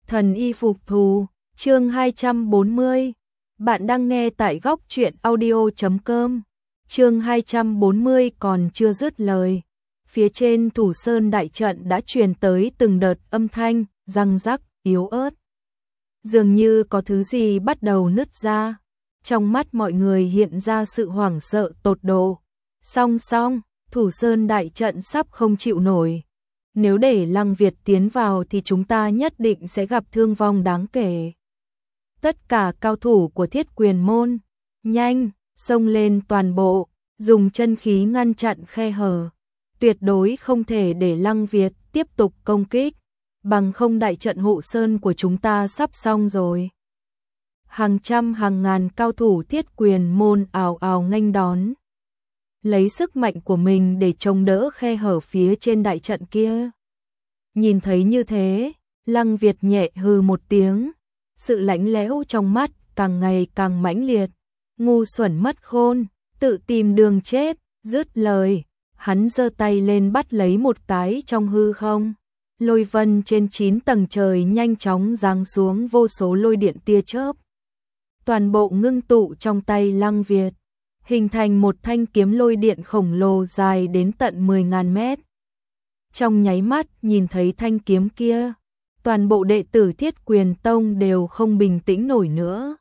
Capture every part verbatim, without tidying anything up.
Thần y phục thù, chương hai trăm bốn mươi. Bạn đang nghe tại góc truyện audio chấm com. Chương hai trăm bốn mươi còn chưa dứt lời, phía trên Thủ Sơn đại trận đã truyền tới từng đợt âm thanh răng rắc yếu ớt. Dường như có thứ gì bắt đầu nứt ra. Trong mắt mọi người hiện ra sự hoảng sợ tột độ. Song song, Thủ Sơn đại trận sắp không chịu nổi. Nếu để Lăng Việt tiến vào thì chúng ta nhất định sẽ gặp thương vong đáng kể. Tất cả cao thủ của Thiết Quyền môn, nhanh, xông lên toàn bộ, dùng chân khí ngăn chặn khe hở. Tuyệt đối không thể để Lăng Việt tiếp tục công kích, bằng không đại trận hộ sơn của chúng ta sắp xong rồi. Hàng trăm hàng ngàn cao thủ Thiết Quyền môn ào ào nghênh đón, lấy sức mạnh của mình để chống đỡ khe hở phía trên đại trận kia. Nhìn thấy như thế, Lăng Việt nhẹ hừ một tiếng, sự lạnh lẽo trong mắt càng ngày càng mãnh liệt. Ngu xuẩn mất khôn, tự tìm đường chết. Dứt lời, hắn giơ tay lên bắt lấy một cái trong hư không. Lôi vân trên chín tầng trời nhanh chóng giáng xuống vô số lôi điện tia chớp. Toàn bộ ngưng tụ trong tay Lăng Việt, hình thành một thanh kiếm lôi điện khổng lồ dài đến tận mười nghìn mét. Trong nháy mắt nhìn thấy thanh kiếm kia, toàn bộ đệ tử Thiết Quyền Tông đều không bình tĩnh nổi nữa.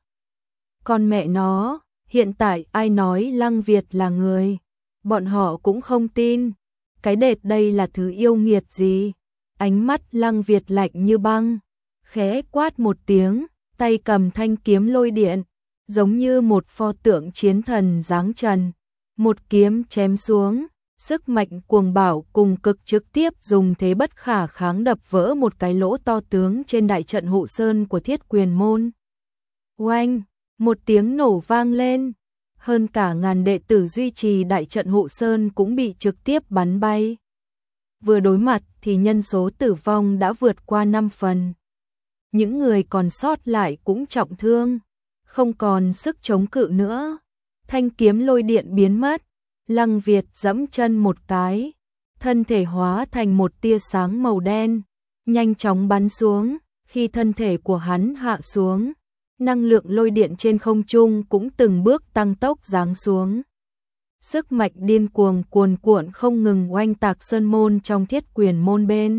Con mẹ nó, hiện tại ai nói Lăng Việt là người, bọn họ cũng không tin. Cái đệt đây là thứ yêu nghiệt gì? Ánh mắt Lăng Việt lạnh như băng, khẽ quát một tiếng, tay cầm thanh kiếm lôi điện, giống như một pho tượng chiến thần giáng trần, một kiếm chém xuống. Sức mạnh cuồng bạo cùng cực trực tiếp dùng thế bất khả kháng đập vỡ một cái lỗ to tướng trên đại trận hộ sơn của Thiết Quyền môn. Oanh, một tiếng nổ vang lên, hơn cả ngàn đệ tử duy trì đại trận hộ sơn cũng bị trực tiếp bắn bay. Vừa đối mặt thì nhân số tử vong đã vượt qua năm phần. Những người còn sót lại cũng trọng thương, không còn sức chống cự nữa. Thanh kiếm lôi điện biến mất. Lăng Việt giẫm chân một cái, thân thể hóa thành một tia sáng màu đen, nhanh chóng bắn xuống. Khi thân thể của hắn hạ xuống, năng lượng lôi điện trên không trung cũng từng bước tăng tốc giáng xuống. Sức mạnh điên cuồng cuồn cuộn không ngừng oanh tạc sơn môn trong Thiết Quyền môn bên.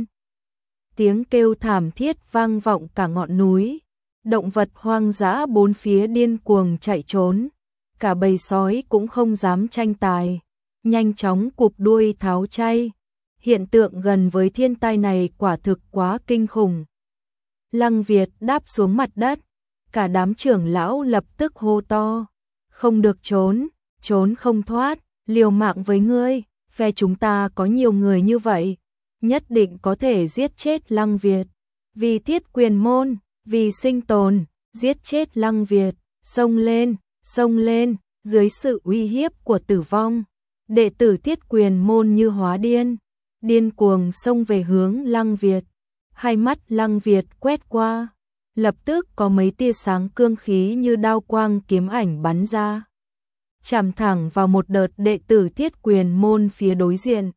Tiếng kêu thảm thiết vang vọng cả ngọn núi, động vật hoang dã bốn phía điên cuồng chạy trốn. Cả bầy sói cũng không dám tranh tài, nhanh chóng cụp đuôi tháo chay. Hiện tượng gần với thiên tai này quả thực quá kinh khủng. Lăng Việt đáp xuống mặt đất, cả đám trưởng lão lập tức hô to, không được trốn, trốn không thoát, liều mạng với ngươi, phe chúng ta có nhiều người như vậy, nhất định có thể giết chết Lăng Việt. Vì Thiết Quyền môn, vì sinh tồn, giết chết Lăng Việt, xông lên. Xông lên, dưới sự uy hiếp của tử vong, đệ tử Thiết Quyền môn như hóa điên, điên cuồng xông về hướng Lăng Việt. Hai mắt Lăng Việt quét qua, lập tức có mấy tia sáng cương khí như đao quang kiếm ảnh bắn ra, chạm thẳng vào một đợt đệ tử Thiết Quyền môn phía đối diện.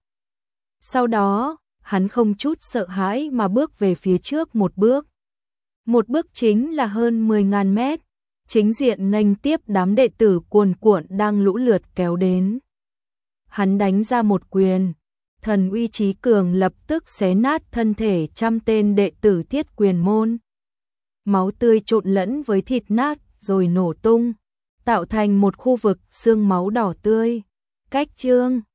Sau đó, hắn không chút sợ hãi mà bước về phía trước một bước. Một bước chính là hơn mười nghìn mét. Chính diện nghênh tiếp đám đệ tử cuồn cuộn đang lũ lượt kéo đến. Hắn đánh ra một quyền, thần uy chí cường lập tức xé nát thân thể trăm tên đệ tử Thiết Quyền môn. Máu tươi trộn lẫn với thịt nát rồi nổ tung, tạo thành một khu vực xương máu đỏ tươi. Cách chương